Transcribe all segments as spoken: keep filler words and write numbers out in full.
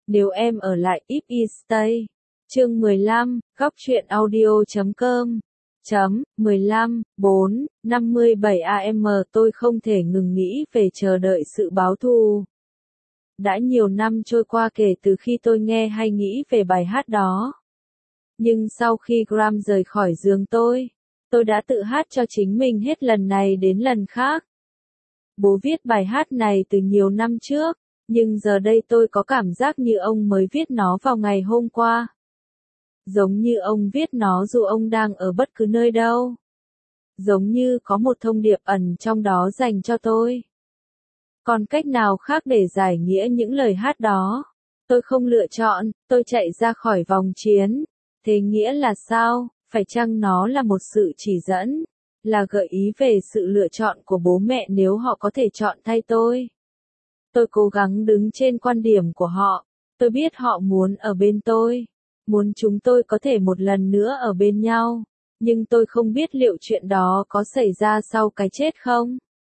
Nếu em ở lại if I stay. Chương mười lăm, góc truyện audio chấm com. Chấm, mười lăm, bốn, năm mươi bảy a em tôi không thể ngừng nghĩ về chờ đợi sự báo thù. Đã nhiều năm trôi qua kể từ khi tôi nghe hay nghĩ về bài hát đó. Nhưng sau khi Graham rời khỏi giường tôi, tôi đã tự hát cho chính mình hết lần này đến lần khác. Bố viết bài hát này từ nhiều năm trước, nhưng giờ đây tôi có cảm giác như ông mới viết nó vào ngày hôm qua. Giống như ông viết nó dù ông đang ở bất cứ nơi đâu. Giống như có một thông điệp ẩn trong đó dành cho tôi. Còn cách nào khác để giải nghĩa những lời hát đó? Tôi không lựa chọn, tôi chạy ra khỏi vòng chiến. Thế nghĩa là sao? Phải chăng nó là một sự chỉ dẫn? Là gợi ý về sự lựa chọn của bố mẹ nếu họ có thể chọn thay tôi? Tôi cố gắng đứng trên quan điểm của họ. Tôi biết họ muốn ở bên tôi. Muốn chúng tôi có thể một lần nữa ở bên nhau. Nhưng tôi không biết liệu chuyện đó có xảy ra sau cái chết không?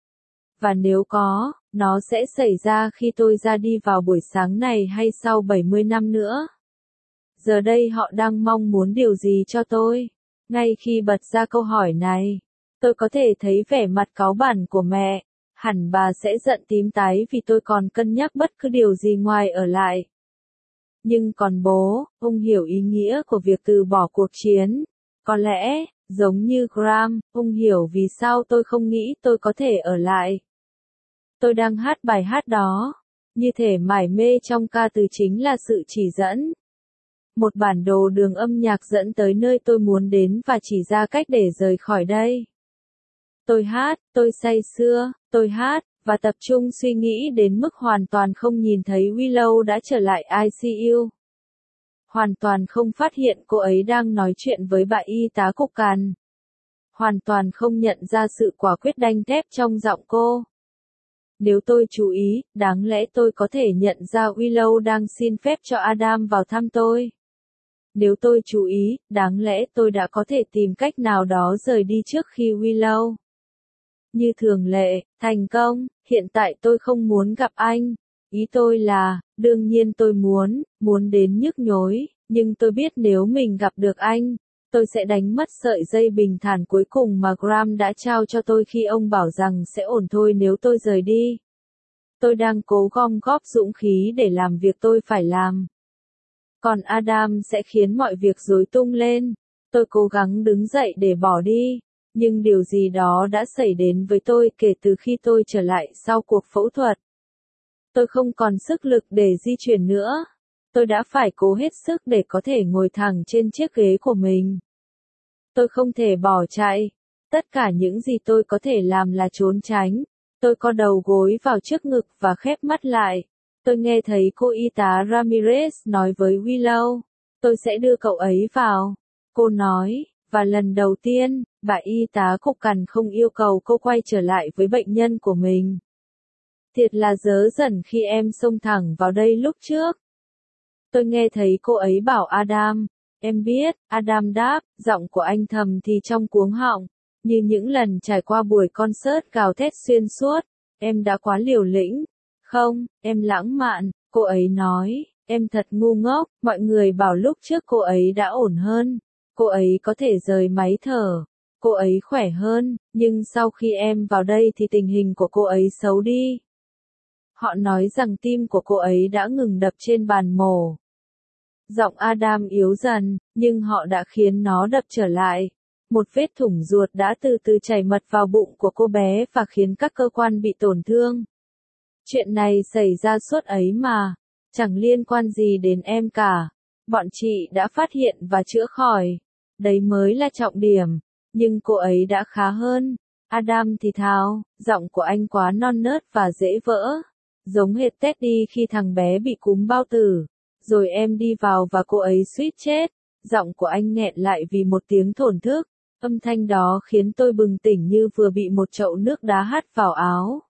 Và nếu có, nó sẽ xảy ra khi tôi ra đi vào buổi sáng này hay sau bảy mươi năm nữa? Giờ đây họ đang mong muốn điều gì cho tôi? Ngay khi bật ra câu hỏi này, tôi có thể thấy vẻ mặt cáu bẳn của mẹ. Hẳn bà sẽ giận tím tái vì tôi còn cân nhắc bất cứ điều gì ngoài ở lại. Nhưng còn bố, ông hiểu ý nghĩa của việc từ bỏ cuộc chiến. Có lẽ, giống như Graham, ông hiểu vì sao tôi không nghĩ tôi có thể ở lại. Tôi đang hát bài hát đó. Như thể mải mê trong ca từ chính là sự chỉ dẫn. Một bản đồ đường âm nhạc dẫn tới nơi tôi muốn đến và chỉ ra cách để rời khỏi đây. Tôi hát, tôi say sưa, tôi hát, và tập trung suy nghĩ đến mức hoàn toàn không nhìn thấy Willow đã trở lại i xê u. Hoàn toàn không phát hiện cô ấy đang nói chuyện với bà y tá cục cằn. Hoàn toàn không nhận ra sự quả quyết đanh thép trong giọng cô. Nếu tôi chú ý, đáng lẽ tôi có thể nhận ra Willow đang xin phép cho Adam vào thăm tôi. Nếu tôi chú ý, đáng lẽ tôi đã có thể tìm cách nào đó rời đi trước khi Willow. Như thường lệ, thành công, hiện tại tôi không muốn gặp anh. Ý tôi là, đương nhiên tôi muốn, muốn đến nhức nhối, nhưng tôi biết nếu mình gặp được anh, tôi sẽ đánh mất sợi dây bình thản cuối cùng mà Graham đã trao cho tôi khi ông bảo rằng sẽ ổn thôi nếu tôi rời đi. Tôi đang cố gom góp dũng khí để làm việc tôi phải làm. Còn Adam sẽ khiến mọi việc rối tung lên. Tôi cố gắng đứng dậy để bỏ đi. Nhưng điều gì đó đã xảy đến với tôi kể từ khi tôi trở lại sau cuộc phẫu thuật. Tôi không còn sức lực để di chuyển nữa. Tôi đã phải cố hết sức để có thể ngồi thẳng trên chiếc ghế của mình. Tôi không thể bỏ chạy. Tất cả những gì tôi có thể làm là trốn tránh. Tôi co đầu gối vào trước ngực và khép mắt lại. Tôi nghe thấy cô y tá Ramirez nói với Willow. Tôi sẽ đưa cậu ấy vào. Cô nói, và lần đầu tiên, bà y tá cục cằn không yêu cầu cô quay trở lại với bệnh nhân của mình. Thiệt là dớ dẩn khi em xông thẳng vào đây lúc trước. Tôi nghe thấy cô ấy bảo Adam. Em biết, Adam đáp, giọng của anh thầm thì trong cuống họng. Như những lần trải qua buổi concert gào thét xuyên suốt. Em đã quá liều lĩnh. Không, em lãng mạn, cô ấy nói. Em thật ngu ngốc, mọi người bảo lúc trước cô ấy đã ổn hơn. Cô ấy có thể rời máy thở. Cô ấy khỏe hơn, nhưng sau khi em vào đây thì tình hình của cô ấy xấu đi. Họ nói rằng tim của cô ấy đã ngừng đập trên bàn mổ. Giọng Adam yếu dần, nhưng họ đã khiến nó đập trở lại. Một vết thủng ruột đã từ từ chảy mật vào bụng của cô bé và khiến các cơ quan bị tổn thương. Chuyện này xảy ra suốt ấy mà, chẳng liên quan gì đến em cả. Bọn chị đã phát hiện và chữa khỏi. Đấy mới là trọng điểm. Nhưng cô ấy đã khá hơn. Adam thì thào, giọng của anh quá non nớt và dễ vỡ. Giống hệt Teddy khi thằng bé bị cúm bao tử. Rồi em đi vào và cô ấy suýt chết. Giọng của anh nghẹn lại vì một tiếng thổn thức. Âm thanh đó khiến tôi bừng tỉnh như vừa bị một chậu nước đá hắt vào áo.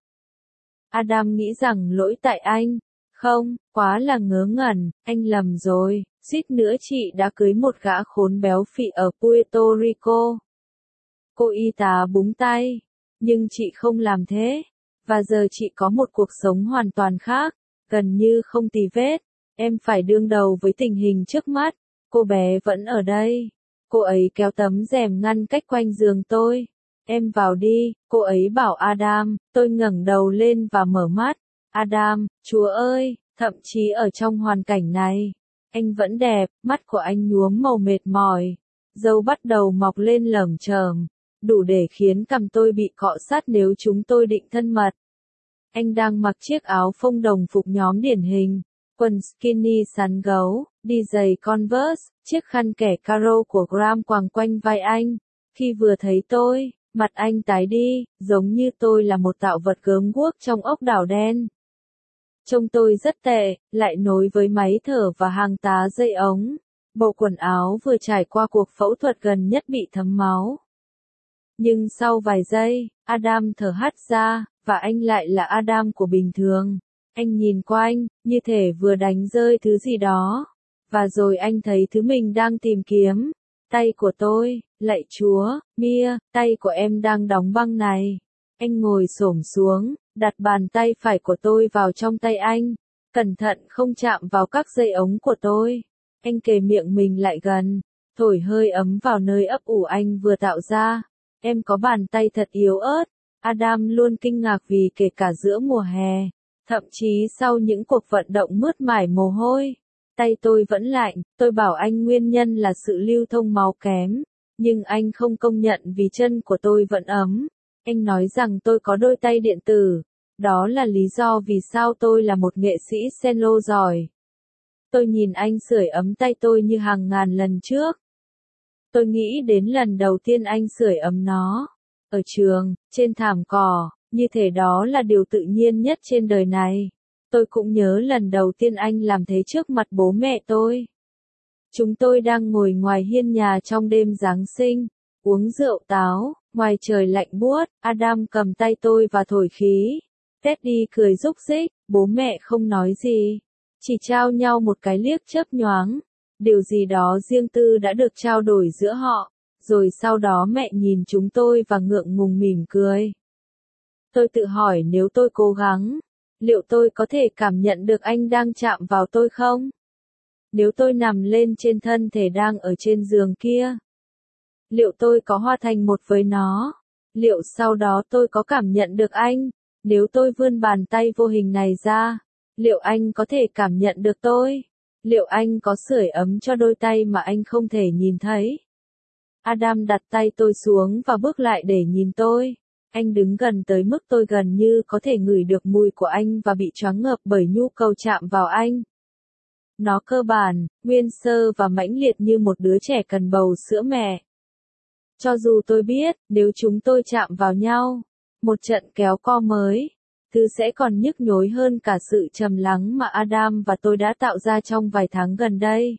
Adam nghĩ rằng lỗi tại anh. Không, quá là ngớ ngẩn, anh lầm rồi. Suýt nữa chị đã cưới một gã khốn béo phì ở Puerto Rico. Cô y tá búng tay. Nhưng chị không làm thế. Và giờ chị có một cuộc sống hoàn toàn khác. Gần như không tì vết. Em phải đương đầu với tình hình trước mắt. Cô bé vẫn ở đây. Cô ấy kéo tấm rèm ngăn cách quanh giường tôi. Em vào đi, cô ấy bảo Adam. Tôi ngẩng đầu lên và mở mắt. Adam, Chúa ơi, thậm chí ở trong hoàn cảnh này, anh vẫn đẹp. Mắt của anh nhuốm màu mệt mỏi. Râu bắt đầu mọc lên lởm chởm, đủ để khiến cằm tôi bị cọ sát nếu chúng tôi định thân mật. Anh đang mặc chiếc áo phông đồng phục nhóm điển hình, quần skinny sắn gấu, đi giày Converse, chiếc khăn kẻ caro của Graham quàng quanh vai anh. Khi vừa thấy tôi, mặt anh tái đi, giống như tôi là một tạo vật gớm guốc trong ốc đảo đen. Trông tôi rất tệ, lại nối với máy thở và hàng tá dây ống. Bộ quần áo vừa trải qua cuộc phẫu thuật gần nhất bị thấm máu. Nhưng sau vài giây, Adam thở hắt ra, và anh lại là Adam của bình thường. Anh nhìn quanh, như thể vừa đánh rơi thứ gì đó. Và rồi anh thấy thứ mình đang tìm kiếm. Tay của tôi, lạy Chúa, Mia, tay của em đang đóng băng này. Anh ngồi xổm xuống, đặt bàn tay phải của tôi vào trong tay anh. Cẩn thận không chạm vào các dây ống của tôi. Anh kề miệng mình lại gần, thổi hơi ấm vào nơi ấp ủ anh vừa tạo ra. Em có bàn tay thật yếu ớt. Adam luôn kinh ngạc vì kể cả giữa mùa hè, thậm chí sau những cuộc vận động mướt mải mồ hôi, tay tôi vẫn lạnh. Tôi bảo anh nguyên nhân là sự lưu thông máu kém, nhưng anh không công nhận vì chân của tôi vẫn ấm. Anh nói rằng tôi có đôi tay điện tử. Đó là lý do vì sao tôi là một nghệ sĩ cello giỏi. Tôi nhìn anh sưởi ấm tay tôi như hàng ngàn lần trước. Tôi nghĩ đến lần đầu tiên anh sưởi ấm nó. Ở trường, trên thảm cỏ, như thể đó là điều tự nhiên nhất trên đời này. Tôi cũng nhớ lần đầu tiên anh làm thế trước mặt bố mẹ tôi. Chúng tôi đang ngồi ngoài hiên nhà trong đêm Giáng sinh, uống rượu táo, ngoài trời lạnh buốt. Adam cầm tay tôi và thổi khí. Teddy cười rúc rích, bố mẹ không nói gì, chỉ trao nhau một cái liếc chớp nhoáng. Điều gì đó riêng tư đã được trao đổi giữa họ, rồi sau đó mẹ nhìn chúng tôi và ngượng ngùng mỉm cười. Tôi tự hỏi nếu tôi cố gắng, liệu tôi có thể cảm nhận được anh đang chạm vào tôi không? Nếu tôi nằm lên trên thân thể đang ở trên giường kia, liệu tôi có hòa thành một với nó? Liệu sau đó tôi có cảm nhận được anh? Nếu tôi vươn bàn tay vô hình này ra, liệu anh có thể cảm nhận được tôi? Liệu anh có sưởi ấm cho đôi tay mà anh không thể nhìn thấy? Adam đặt tay tôi xuống và bước lại để nhìn tôi. Anh đứng gần tới mức tôi gần như có thể ngửi được mùi của anh và bị choáng ngợp bởi nhu cầu chạm vào anh. Nó cơ bản, nguyên sơ và mãnh liệt như một đứa trẻ cần bầu sữa mẹ. Cho dù tôi biết, nếu chúng tôi chạm vào nhau, một trận kéo co mới, thứ sẽ còn nhức nhối hơn cả sự trầm lắng mà Adam và tôi đã tạo ra trong vài tháng gần đây.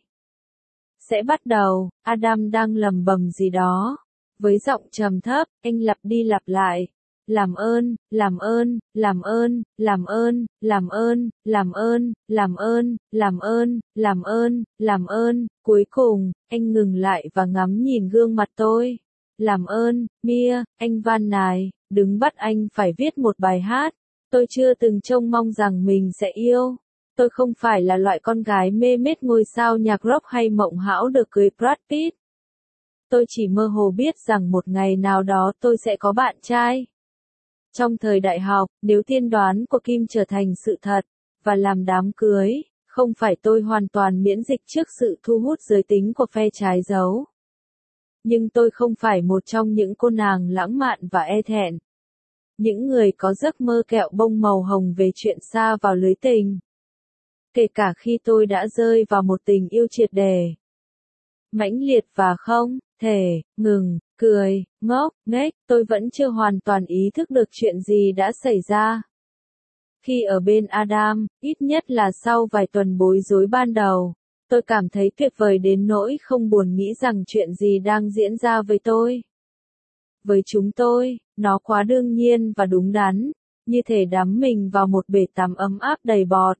Sẽ bắt đầu. Adam đang lẩm bẩm gì đó. Với giọng trầm thấp, anh lặp đi lặp lại. Làm ơn, làm ơn, làm ơn, làm ơn, làm ơn, làm ơn, làm ơn, làm ơn, làm ơn, làm ơn. Cuối cùng, anh ngừng lại và ngắm nhìn gương mặt tôi. Làm ơn, Mia, anh van nài, đừng bắt anh phải viết một bài hát. Tôi chưa từng trông mong rằng mình sẽ yêu. Tôi không phải là loại con gái mê mết ngôi sao nhạc rock hay mộng hão được cưới Brad Pitt. Tôi chỉ mơ hồ biết rằng một ngày nào đó tôi sẽ có bạn trai. Trong thời đại học, nếu tiên đoán của Kim trở thành sự thật, và làm đám cưới, không phải tôi hoàn toàn miễn dịch trước sự thu hút giới tính của phe trái dấu. Nhưng tôi không phải một trong những cô nàng lãng mạn và e thẹn. Những người có giấc mơ kẹo bông màu hồng về chuyện xa vào lưới tình. Kể cả khi tôi đã rơi vào một tình yêu triệt để, mãnh liệt và không thể ngừng cười, ngốc, nghếch, tôi vẫn chưa hoàn toàn ý thức được chuyện gì đã xảy ra. Khi ở bên Adam, ít nhất là sau vài tuần bối rối ban đầu, tôi cảm thấy tuyệt vời đến nỗi không buồn nghĩ rằng chuyện gì đang diễn ra với tôi. Với chúng tôi, nó quá đương nhiên và đúng đắn, như thể đắm mình vào một bể tắm ấm áp đầy bọt.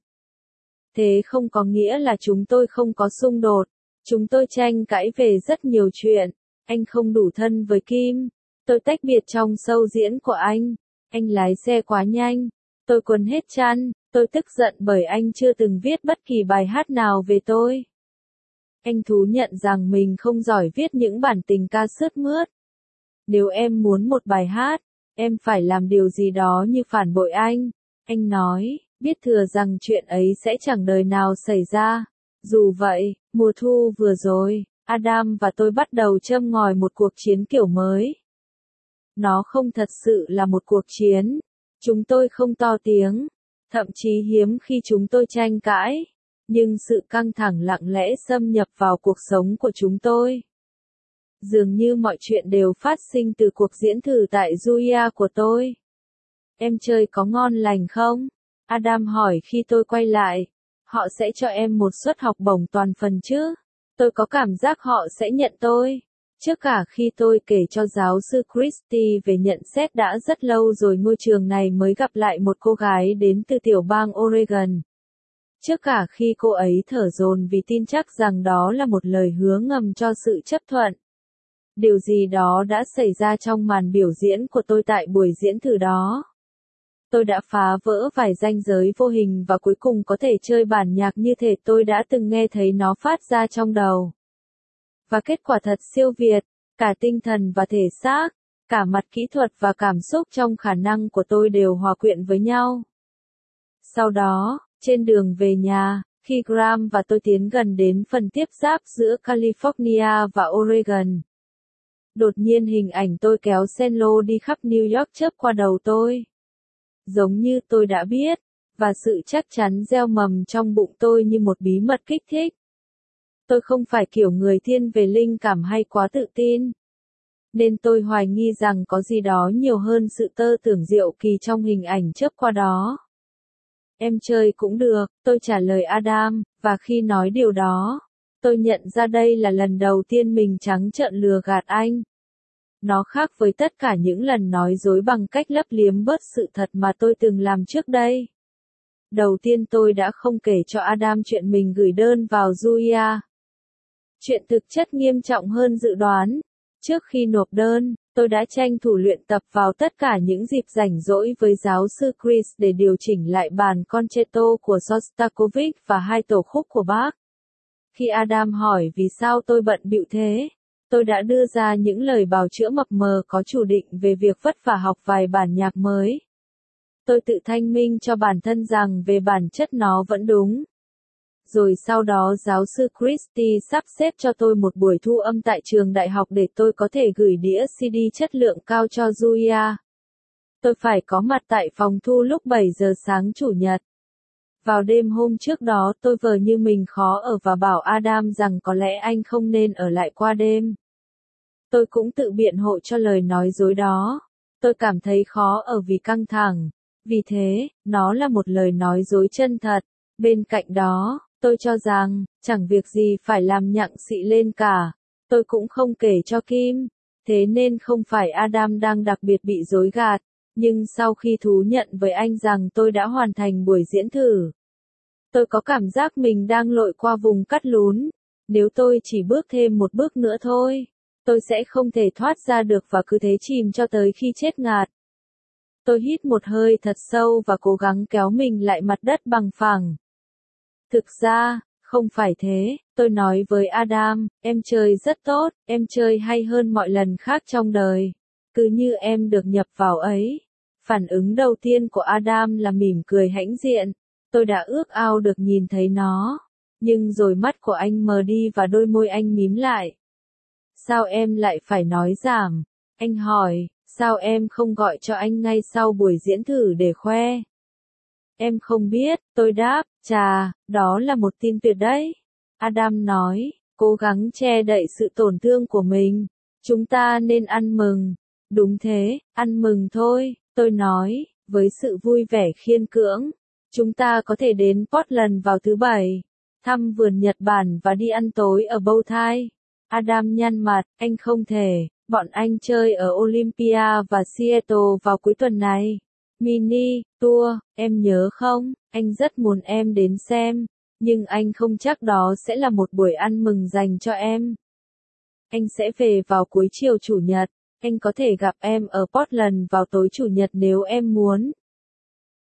Thế không có nghĩa là chúng tôi không có xung đột. Chúng tôi tranh cãi về rất nhiều chuyện. Anh không đủ thân với Kim. Tôi tách biệt trong show diễn của anh. Anh lái xe quá nhanh. Tôi quấn hết chăn. Tôi tức giận bởi anh chưa từng viết bất kỳ bài hát nào về tôi. Anh thú nhận rằng mình không giỏi viết những bản tình ca sướt mướt. Nếu em muốn một bài hát, em phải làm điều gì đó như phản bội anh. Anh nói, biết thừa rằng chuyện ấy sẽ chẳng đời nào xảy ra. Dù vậy, mùa thu vừa rồi, Adam và tôi bắt đầu châm ngòi một cuộc chiến kiểu mới. Nó không thật sự là một cuộc chiến. Chúng tôi không to tiếng. Thậm chí hiếm khi chúng tôi tranh cãi. Nhưng sự căng thẳng lặng lẽ xâm nhập vào cuộc sống của chúng tôi. Dường như mọi chuyện đều phát sinh từ cuộc diễn thử tại Julia của tôi. Em chơi có ngon lành không? Adam hỏi khi tôi quay lại. Họ sẽ cho em một suất học bổng toàn phần chứ? Tôi có cảm giác họ sẽ nhận tôi. Trước cả khi tôi kể cho giáo sư Christie về nhận xét đã rất lâu rồi ngôi trường này mới gặp lại một cô gái đến từ tiểu bang Oregon. Trước cả khi cô ấy thở dồn vì tin chắc rằng đó là một lời hứa ngầm cho sự chấp thuận. Điều gì đó đã xảy ra trong màn biểu diễn của tôi tại buổi diễn thử đó. Tôi đã phá vỡ vài ranh giới vô hình và cuối cùng có thể chơi bản nhạc như thể tôi đã từng nghe thấy nó phát ra trong đầu. Và kết quả thật siêu việt, cả tinh thần và thể xác, cả mặt kỹ thuật và cảm xúc trong khả năng của tôi đều hòa quyện với nhau. Sau đó, trên đường về nhà, khi Graham và tôi tiến gần đến phần tiếp giáp giữa California và Oregon, đột nhiên hình ảnh tôi kéo sen lô đi khắp New York chớp qua đầu tôi. Giống như tôi đã biết, và sự chắc chắn gieo mầm trong bụng tôi như một bí mật kích thích. Tôi không phải kiểu người thiên về linh cảm hay quá tự tin. Nên tôi hoài nghi rằng có gì đó nhiều hơn sự tơ tưởng diệu kỳ trong hình ảnh chớp qua đó. Em chơi cũng được, tôi trả lời Adam, và khi nói điều đó, tôi nhận ra đây là lần đầu tiên mình trắng trợn lừa gạt anh. Nó khác với tất cả những lần nói dối bằng cách lấp liếm bớt sự thật mà tôi từng làm trước đây. Đầu tiên tôi đã không kể cho Adam chuyện mình gửi đơn vào Julia. Chuyện thực chất nghiêm trọng hơn dự đoán. Trước khi nộp đơn, tôi đã tranh thủ luyện tập vào tất cả những dịp rảnh rỗi với giáo sư Chris để điều chỉnh lại bản concerto của Shostakovich và hai tổ khúc của Bach. Khi Adam hỏi vì sao tôi bận bịu thế, tôi đã đưa ra những lời bào chữa mập mờ có chủ định về việc vất vả học vài bản nhạc mới. Tôi tự thanh minh cho bản thân rằng về bản chất nó vẫn đúng. Rồi sau đó giáo sư Christie sắp xếp cho tôi một buổi thu âm tại trường đại học để tôi có thể gửi đĩa xê đê chất lượng cao cho Julia. Tôi phải có mặt tại phòng thu lúc bảy giờ sáng Chủ nhật. Vào đêm hôm trước đó tôi vờ như mình khó ở và bảo Adam rằng có lẽ anh không nên ở lại qua đêm. Tôi cũng tự biện hộ cho lời nói dối đó. Tôi cảm thấy khó ở vì căng thẳng. Vì thế, nó là một lời nói dối chân thật. Bên cạnh đó, tôi cho rằng, chẳng việc gì phải làm nhặng xị lên cả. Tôi cũng không kể cho Kim. Thế nên không phải Adam đang đặc biệt bị dối gạt. Nhưng sau khi thú nhận với anh rằng tôi đã hoàn thành buổi diễn thử, tôi có cảm giác mình đang lội qua vùng cắt lún. Nếu tôi chỉ bước thêm một bước nữa thôi, tôi sẽ không thể thoát ra được và cứ thế chìm cho tới khi chết ngạt. Tôi hít một hơi thật sâu và cố gắng kéo mình lại mặt đất bằng phẳng. Thực ra, không phải thế, tôi nói với Adam, em chơi rất tốt, em chơi hay hơn mọi lần khác trong đời. Cứ như em được nhập vào ấy. Phản ứng đầu tiên của Adam là mỉm cười hãnh diện. Tôi đã ước ao được nhìn thấy nó. Nhưng rồi mắt của anh mờ đi và đôi môi anh mím lại. Sao em lại phải nói giảm? Anh hỏi, sao em không gọi cho anh ngay sau buổi diễn thử để khoe? Em không biết, tôi đáp, chà, đó là một tin tuyệt đấy. Adam nói, cố gắng che đậy sự tổn thương của mình. Chúng ta nên ăn mừng. Đúng thế, ăn mừng thôi, tôi nói, với sự vui vẻ khiên cưỡng. Chúng ta có thể đến Portland vào thứ bảy, thăm vườn Nhật Bản và đi ăn tối ở Bowtie. Adam nhăn mặt, anh không thể, bọn anh chơi ở Olympia và Seattle vào cuối tuần này. Mini, tour, em nhớ không, anh rất muốn em đến xem, nhưng anh không chắc đó sẽ là một buổi ăn mừng dành cho em. Anh sẽ về vào cuối chiều Chủ nhật, anh có thể gặp em ở Portland vào tối Chủ nhật nếu em muốn.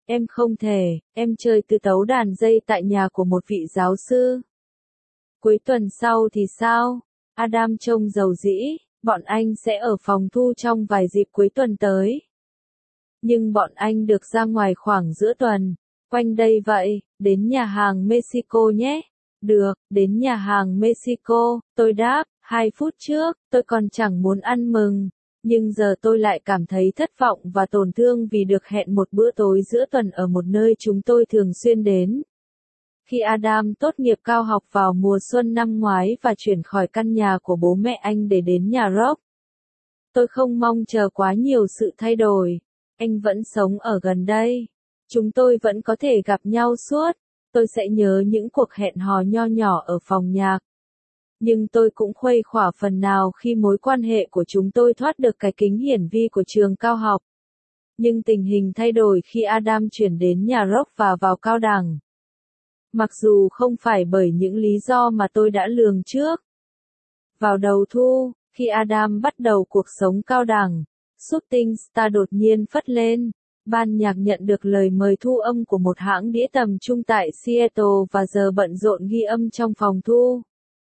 Em không thể, em chơi tư tấu đàn dây tại nhà của một vị giáo sư. Cuối tuần sau thì sao? Adam trông rầu rĩ, bọn anh sẽ ở phòng thu trong vài dịp cuối tuần tới. Nhưng bọn anh được ra ngoài khoảng giữa tuần, quanh đây vậy, đến nhà hàng Mexico nhé. Được, đến nhà hàng Mexico, tôi đáp, hai phút trước, tôi còn chẳng muốn ăn mừng. Nhưng giờ tôi lại cảm thấy thất vọng và tổn thương vì được hẹn một bữa tối giữa tuần ở một nơi chúng tôi thường xuyên đến. Khi Adam tốt nghiệp cao học vào mùa xuân năm ngoái và chuyển khỏi căn nhà của bố mẹ anh để đến nhà Rock, tôi không mong chờ quá nhiều sự thay đổi. Anh vẫn sống ở gần đây. Chúng tôi vẫn có thể gặp nhau suốt. Tôi sẽ nhớ những cuộc hẹn hò nho nhỏ ở phòng nhạc. Nhưng tôi cũng khuây khỏa phần nào khi mối quan hệ của chúng tôi thoát được cái kính hiển vi của trường cao học. Nhưng tình hình thay đổi khi Adam chuyển đến nhà Rock và vào cao đẳng. Mặc dù không phải bởi những lý do mà tôi đã lường trước. Vào đầu thu, khi Adam bắt đầu cuộc sống cao đẳng, Shooting Star đột nhiên phất lên. Ban nhạc nhận được lời mời thu âm của một hãng đĩa tầm trung tại Seattle và giờ bận rộn ghi âm trong phòng thu.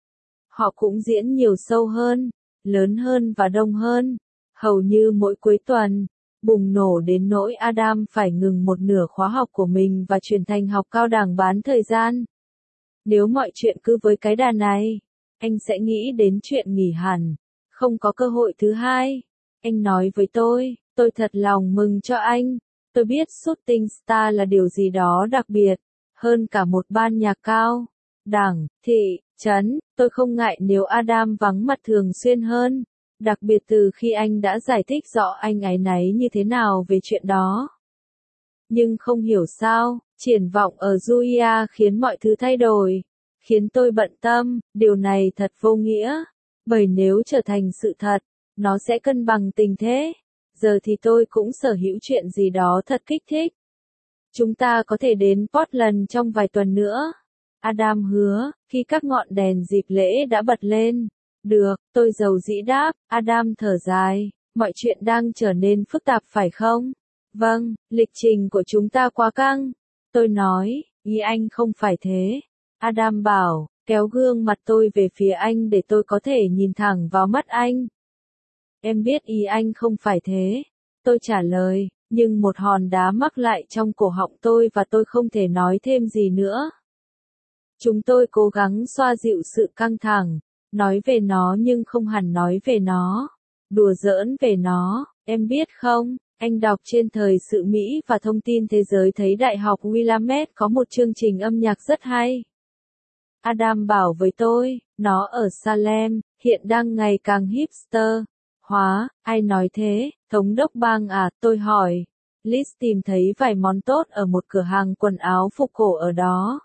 Họ cũng diễn nhiều show hơn, lớn hơn và đông hơn, hầu như mỗi cuối tuần, bùng nổ đến nỗi Adam phải ngừng một nửa khóa học của mình và chuyển thành học cao đẳng bán thời gian. Nếu mọi chuyện cứ với cái đà này, anh sẽ nghĩ đến chuyện nghỉ hẳn, không có cơ hội thứ hai. Anh nói với tôi, tôi thật lòng mừng cho anh. Tôi biết Shooting Star là điều gì đó đặc biệt, hơn cả một ban nhạc cao đẳng, thị trấn. Tôi không ngại nếu Adam vắng mặt thường xuyên hơn, đặc biệt từ khi anh đã giải thích rõ anh áy náy như thế nào về chuyện đó. Nhưng không hiểu sao, triển vọng ở Julia khiến mọi thứ thay đổi, khiến tôi bận tâm. Điều này thật vô nghĩa, bởi nếu trở thành sự thật, nó sẽ cân bằng tình thế. Giờ thì tôi cũng sở hữu chuyện gì đó thật kích thích. Chúng ta có thể đến Portland trong vài tuần nữa. Adam hứa, khi các ngọn đèn dịp lễ đã bật lên. Được, tôi dầu dĩ đáp. Adam thở dài, mọi chuyện đang trở nên phức tạp phải không? Vâng, lịch trình của chúng ta quá căng. Tôi nói, ý anh không phải thế. Adam bảo, kéo gương mặt tôi về phía anh để tôi có thể nhìn thẳng vào mắt anh. Em biết ý anh không phải thế. Tôi trả lời, nhưng một hòn đá mắc lại trong cổ họng tôi và tôi không thể nói thêm gì nữa. Chúng tôi cố gắng xoa dịu sự căng thẳng, nói về nó nhưng không hẳn nói về nó, đùa giỡn về nó. Em biết không, anh đọc trên thời sự Mỹ và thông tin thế giới thấy Đại học Willamette có một chương trình âm nhạc rất hay. Adam bảo với tôi, nó ở Salem, hiện đang ngày càng hipster. Hóa, ai nói thế, thống đốc bang à, tôi hỏi. Liz tìm thấy vài món tốt ở một cửa hàng quần áo phục cổ ở đó.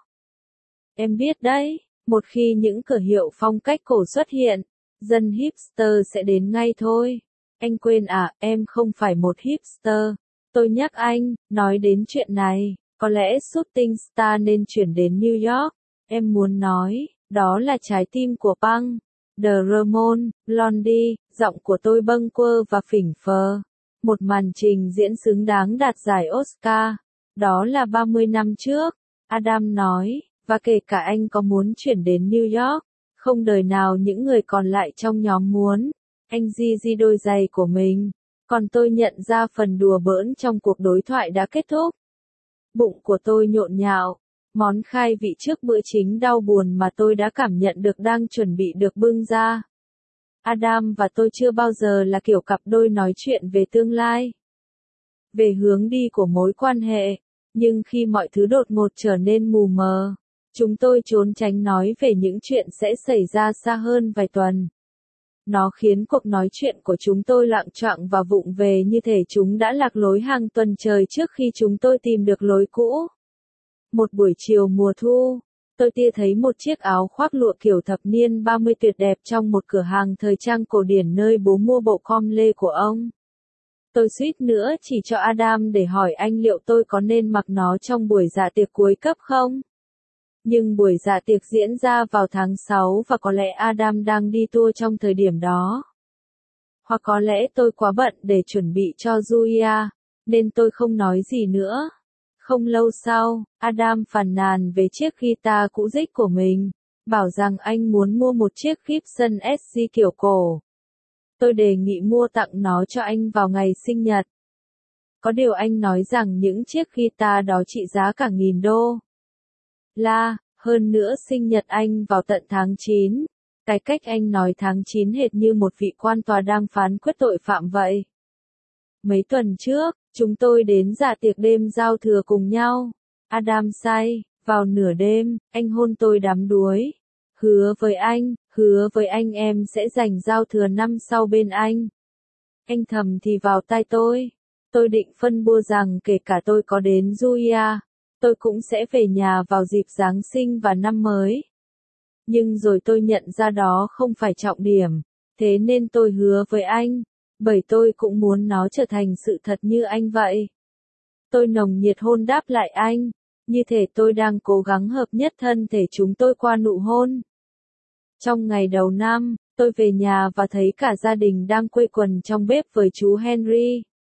Em biết đấy, một khi những cửa hiệu phong cách cổ xuất hiện, dân hipster sẽ đến ngay thôi. Anh quên à, em không phải một hipster. Tôi nhắc anh, nói đến chuyện này, có lẽ Shooting Star nên chuyển đến New York. Em muốn nói, đó là trái tim của punk. The Ramones, Blondie, giọng của tôi bâng quơ và phỉnh phờ. Một màn trình diễn xứng đáng đạt giải Oscar. Đó là ba mươi năm trước, Adam nói, và kể cả anh có muốn chuyển đến New York, không đời nào những người còn lại trong nhóm muốn. Anh di di đôi giày của mình. Còn tôi nhận ra phần đùa bỡn trong cuộc đối thoại đã kết thúc. Bụng của tôi nhộn nhạo. Món khai vị trước bữa chính đau buồn mà tôi đã cảm nhận được đang chuẩn bị được bưng ra. Adam và tôi chưa bao giờ là kiểu cặp đôi nói chuyện về tương lai, về hướng đi của mối quan hệ. Nhưng khi mọi thứ đột ngột trở nên mù mờ, chúng tôi trốn tránh nói về những chuyện sẽ xảy ra xa hơn vài tuần. Nó khiến cuộc nói chuyện của chúng tôi loạng choạng và vụng về như thể chúng đã lạc lối hàng tuần trời trước khi chúng tôi tìm được lối cũ. Một buổi chiều mùa thu, tôi tia thấy một chiếc áo khoác lụa kiểu thập niên ba mươi tuyệt đẹp trong một cửa hàng thời trang cổ điển nơi bố mua bộ com lê của ông. Tôi suýt nữa chỉ cho Adam để hỏi anh liệu tôi có nên mặc nó trong buổi dạ tiệc cuối cấp không? Nhưng buổi dạ tiệc diễn ra vào tháng sáu và có lẽ Adam đang đi tour trong thời điểm đó. Hoặc có lẽ tôi quá bận để chuẩn bị cho Julia, nên tôi không nói gì nữa. Không lâu sau, Adam phàn nàn về chiếc guitar cũ rích của mình, bảo rằng anh muốn mua một chiếc Gibson ét giê kiểu cổ. Tôi đề nghị mua tặng nó cho anh vào ngày sinh nhật. Có điều anh nói rằng những chiếc guitar đó trị giá cả nghìn đô la, hơn nữa sinh nhật anh vào tận tháng chín. Cái cách anh nói tháng chín hệt như một vị quan tòa đang phán quyết tội phạm vậy. Mấy tuần trước, chúng tôi đến dạ tiệc đêm giao thừa cùng nhau. Adam say, vào nửa đêm, anh hôn tôi đắm đuối. Hứa với anh, hứa với anh em sẽ dành giao thừa năm sau bên anh. Anh thầm thì vào tai tôi. Tôi định phân bua rằng kể cả tôi có đến Julia, tôi cũng sẽ về nhà vào dịp Giáng sinh và năm mới. Nhưng rồi tôi nhận ra đó không phải trọng điểm, thế nên tôi hứa với anh, bởi tôi cũng muốn nó trở thành sự thật như anh vậy. Tôi nồng nhiệt hôn đáp lại anh, như thể tôi đang cố gắng hợp nhất thân thể chúng tôi qua nụ hôn. Trong ngày đầu năm, tôi về nhà và thấy cả gia đình đang quây quần trong bếp với chú Henry,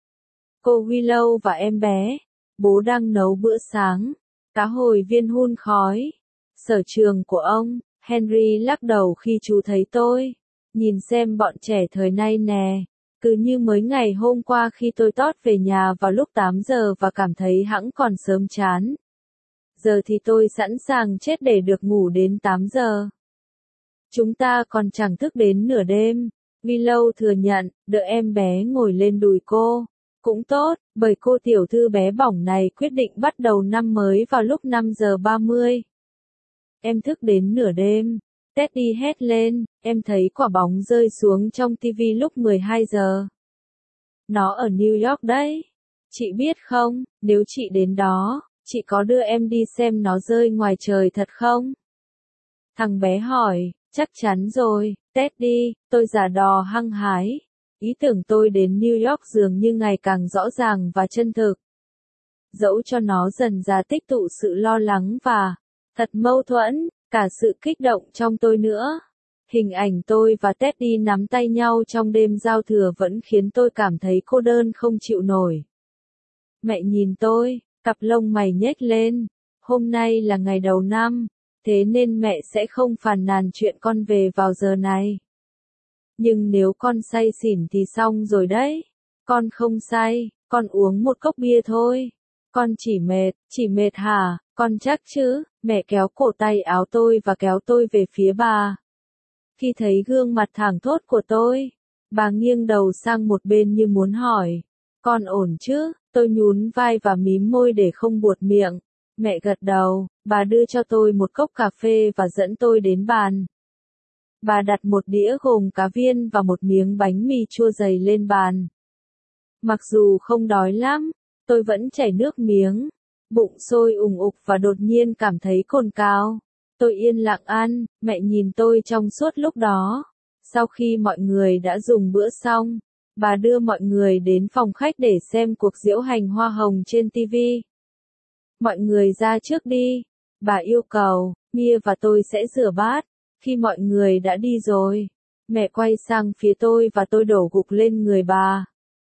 cô Willow và em bé. Bố đang nấu bữa sáng, cá hồi viên hun khói. Sở trường của ông. Henry lắc đầu khi chú thấy tôi. Nhìn xem bọn trẻ thời nay nè. Cứ như mới ngày hôm qua khi tôi tót về nhà vào lúc tám giờ và cảm thấy hẵng còn sớm chán. Giờ thì tôi sẵn sàng chết để được ngủ đến tám giờ. Chúng ta còn chẳng thức đến nửa đêm. Willow thừa nhận, đợi em bé ngồi lên đùi cô. Cũng tốt, bởi cô tiểu thư bé bỏng này quyết định bắt đầu năm mới vào lúc năm giờ ba mươi. Em thức đến nửa đêm. Teddy hét lên, em thấy quả bóng rơi xuống trong tivi lúc mười hai giờ. Nó ở New York đấy. Chị biết không, nếu chị đến đó, chị có đưa em đi xem nó rơi ngoài trời thật không? Thằng bé hỏi, chắc chắn rồi, Teddy, tôi giả đò hăng hái. Ý tưởng tôi đến New York dường như ngày càng rõ ràng và chân thực. Dẫu cho nó dần ra tích tụ sự lo lắng và thật mâu thuẫn, cả sự kích động trong tôi nữa. Hình ảnh tôi và Teddy nắm tay nhau trong đêm giao thừa vẫn khiến tôi cảm thấy cô đơn không chịu nổi. Mẹ nhìn tôi, cặp lông mày nhếch lên. Hôm nay là ngày đầu năm, thế nên mẹ sẽ không phàn nàn chuyện con về vào giờ này. Nhưng nếu con say xỉn thì xong rồi đấy. Con không say, con uống một cốc bia thôi. Con chỉ mệt, chỉ mệt hả, con chắc chứ? Mẹ kéo cổ tay áo tôi và kéo tôi về phía bà. Khi thấy gương mặt thảng thốt của tôi, bà nghiêng đầu sang một bên như muốn hỏi, con ổn chứ? Tôi nhún vai và mím môi để không buột miệng. Mẹ gật đầu, bà đưa cho tôi một cốc cà phê và dẫn tôi đến bàn. Bà đặt một đĩa gồm cá viên và một miếng bánh mì chua dày lên bàn. Mặc dù không đói lắm, tôi vẫn chảy nước miếng. Bụng sôi ùng ục và đột nhiên cảm thấy cồn cào. Tôi yên lặng ăn, mẹ nhìn tôi trong suốt lúc đó. Sau khi mọi người đã dùng bữa xong, bà đưa mọi người đến phòng khách để xem cuộc diễu hành hoa hồng trên ti vi. Mọi người ra trước đi, bà yêu cầu, Mia và tôi sẽ rửa bát. Khi mọi người đã đi rồi, mẹ quay sang phía tôi và tôi đổ gục lên người bà.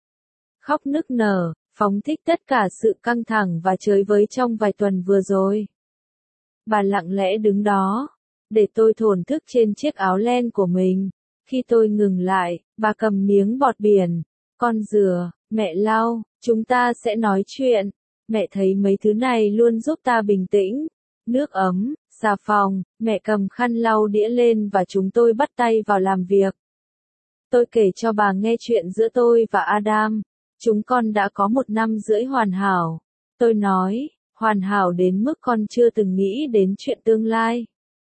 Khóc nức nở, phóng thích tất cả sự căng thẳng và chới với trong vài tuần vừa rồi. Bà lặng lẽ đứng đó, để tôi thổn thức trên chiếc áo len của mình. Khi tôi ngừng lại, bà cầm miếng bọt biển. Con rửa, mẹ lau, chúng ta sẽ nói chuyện. Mẹ thấy mấy thứ này luôn giúp ta bình tĩnh. Nước ấm, xà phòng, mẹ cầm khăn lau đĩa lên và chúng tôi bắt tay vào làm việc. Tôi kể cho bà nghe chuyện giữa tôi và Adam. Chúng con đã có một năm rưỡi hoàn hảo. Tôi nói, hoàn hảo đến mức con chưa từng nghĩ đến chuyện tương lai.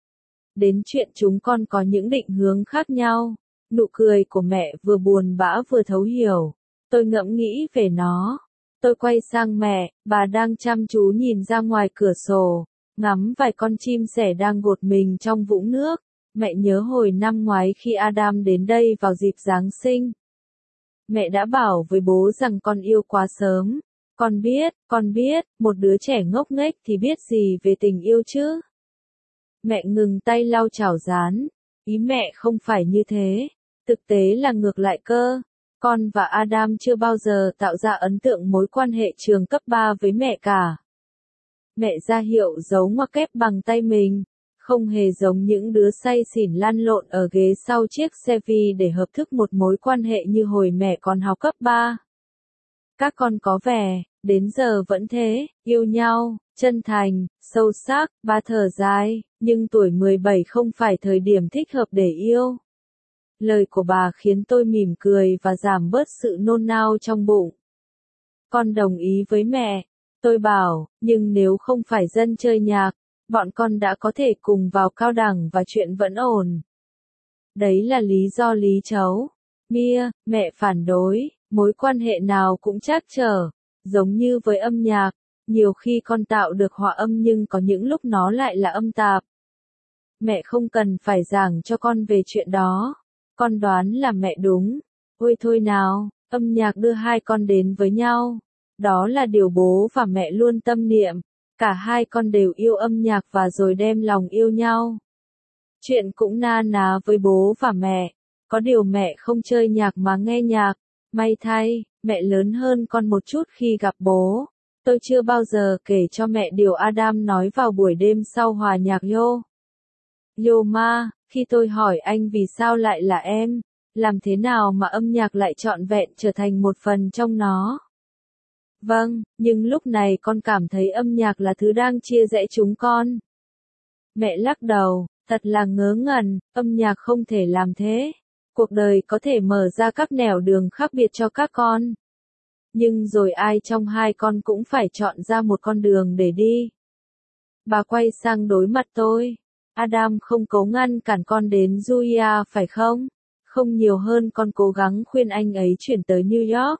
Đến chuyện chúng con có những định hướng khác nhau. Nụ cười của mẹ vừa buồn bã vừa thấu hiểu. Tôi ngẫm nghĩ về nó. Tôi quay sang mẹ, bà đang chăm chú nhìn ra ngoài cửa sổ, ngắm vài con chim sẻ đang gột mình trong vũng nước. Mẹ nhớ hồi năm ngoái khi Adam đến đây vào dịp Giáng sinh. Mẹ đã bảo với bố rằng con yêu quá sớm. Con biết, con biết, một đứa trẻ ngốc nghếch thì biết gì về tình yêu chứ? Mẹ ngừng tay lau chảo rán. Ý mẹ không phải như thế. Thực tế là ngược lại cơ. Con và Adam chưa bao giờ tạo ra ấn tượng mối quan hệ trường cấp ba với mẹ cả. Mẹ ra hiệu dấu ngoặc kép bằng tay mình, không hề giống những đứa say xỉn lăn lộn ở ghế sau chiếc xe vi để hợp thức một mối quan hệ như hồi mẹ còn học cấp ba. Các con có vẻ, đến giờ vẫn thế, yêu nhau, chân thành, sâu sắc, ba thở dài, nhưng tuổi mười bảy không phải thời điểm thích hợp để yêu. Lời của bà khiến tôi mỉm cười và giảm bớt sự nôn nao trong bụng. Con đồng ý với mẹ, tôi bảo, nhưng nếu không phải dân chơi nhạc, bọn con đã có thể cùng vào cao đẳng và chuyện vẫn ổn. Đấy là lý do lý chấu. Mia, mẹ phản đối, mối quan hệ nào cũng trắc trở, giống như với âm nhạc, nhiều khi con tạo được hòa âm nhưng có những lúc nó lại là âm tạp. Mẹ không cần phải giảng cho con về chuyện đó, con đoán là mẹ đúng. Ôi thôi nào, âm nhạc đưa hai con đến với nhau, đó là điều bố và mẹ luôn tâm niệm, cả hai con đều yêu âm nhạc và rồi đem lòng yêu nhau. Chuyện cũng na ná với bố và mẹ, có điều mẹ không chơi nhạc mà nghe nhạc, may thay, mẹ lớn hơn con một chút khi gặp bố. Tôi chưa bao giờ kể cho mẹ điều Adam nói vào buổi đêm sau hòa nhạc Yo. Yo ma, khi tôi hỏi anh vì sao lại là em, làm thế nào mà âm nhạc lại trọn vẹn trở thành một phần trong nó. Vâng, nhưng lúc này con cảm thấy âm nhạc là thứ đang chia rẽ chúng con. Mẹ lắc đầu, thật là ngớ ngẩn, âm nhạc không thể làm thế. Cuộc đời có thể mở ra các nẻo đường khác biệt cho các con. Nhưng rồi ai trong hai con cũng phải chọn ra một con đường để đi. Bà quay sang đối mặt tôi. Adam không cố ngăn cản con đến Julia phải không? Không nhiều hơn con cố gắng khuyên anh ấy chuyển tới New York.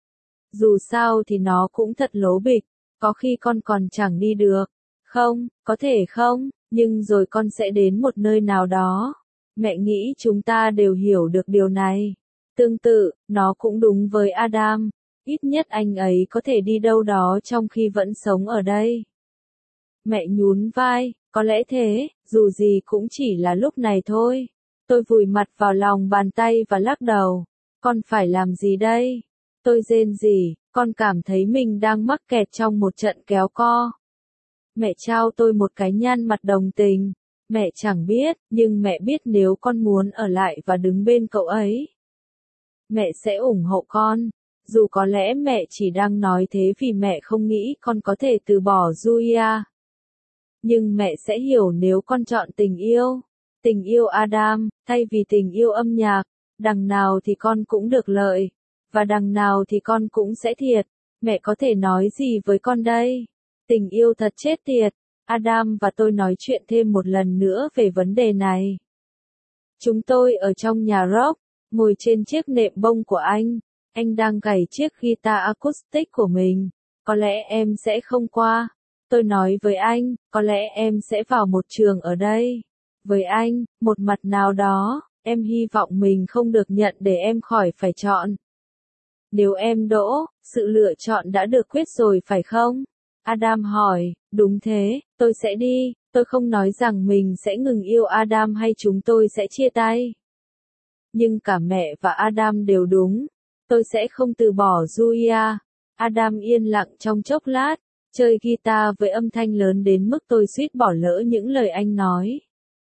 Dù sao thì nó cũng thật lố bịch, có khi con còn chẳng đi được. Không, có thể không, nhưng rồi con sẽ đến một nơi nào đó. Mẹ nghĩ chúng ta đều hiểu được điều này. Tương tự, nó cũng đúng với Adam. Ít nhất anh ấy có thể đi đâu đó trong khi vẫn sống ở đây. Mẹ nhún vai, có lẽ thế, dù gì cũng chỉ là lúc này thôi. Tôi vùi mặt vào lòng bàn tay và lắc đầu. Con phải làm gì đây? Tôi rên rỉ, con cảm thấy mình đang mắc kẹt trong một trận kéo co. Mẹ trao tôi một cái nhăn mặt đồng tình. Mẹ chẳng biết, nhưng mẹ biết nếu con muốn ở lại và đứng bên cậu ấy, mẹ sẽ ủng hộ con. Dù có lẽ mẹ chỉ đang nói thế vì mẹ không nghĩ con có thể từ bỏ Julia. Nhưng mẹ sẽ hiểu nếu con chọn tình yêu, tình yêu Adam, thay vì tình yêu âm nhạc, đằng nào thì con cũng được lợi, và đằng nào thì con cũng sẽ thiệt. Mẹ có thể nói gì với con đây? Tình yêu thật chết tiệt. Adam và tôi nói chuyện thêm một lần nữa về vấn đề này. Chúng tôi ở trong nhà rock, ngồi trên chiếc nệm bông của anh. Anh đang gảy chiếc guitar acoustic của mình. Có lẽ em sẽ không qua. Tôi nói với anh, có lẽ em sẽ vào một trường ở đây. Với anh, một mặt nào đó, em hy vọng mình không được nhận để em khỏi phải chọn. Nếu em đỗ, sự lựa chọn đã được quyết rồi phải không? Adam hỏi, đúng thế, tôi sẽ đi. Tôi không nói rằng mình sẽ ngừng yêu Adam hay chúng tôi sẽ chia tay. Nhưng cả mẹ và Adam đều đúng. Tôi sẽ không từ bỏ Julia. Adam yên lặng trong chốc lát, chơi guitar với âm thanh lớn đến mức tôi suýt bỏ lỡ những lời anh nói.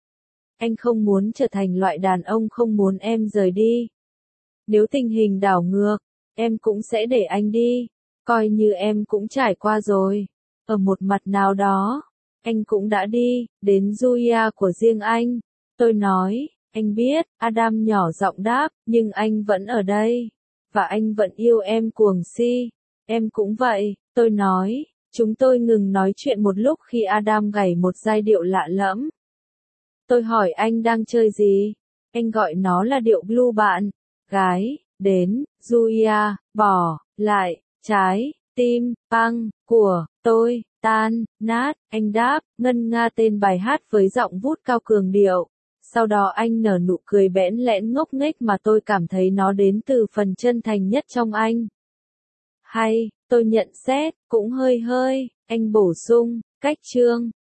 Anh không muốn trở thành loại đàn ông không muốn em rời đi. Nếu tình hình đảo ngược, em cũng sẽ để anh đi. Coi như em cũng trải qua rồi. Ở một mặt nào đó, anh cũng đã đi, đến Julia của riêng anh. Tôi nói, anh biết, Adam nhỏ giọng đáp, nhưng anh vẫn ở đây. Và anh vẫn yêu em cuồng si. Em cũng vậy, tôi nói. Chúng tôi ngừng nói chuyện một lúc khi Adam gảy một giai điệu lạ lẫm. Tôi hỏi anh đang chơi gì? Anh gọi nó là điệu blue bạn. Gái, đến, Julia, bỏ, lại, trái, tim, băng, của, tôi, tan, nát, anh đáp, ngân nga tên bài hát với giọng vút cao cường điệu. Sau đó anh nở nụ cười bẽn lẽn ngốc nghếch mà tôi cảm thấy nó đến từ phần chân thành nhất trong anh. Hay, tôi nhận xét, cũng hơi hơi, anh bổ sung, cách chương.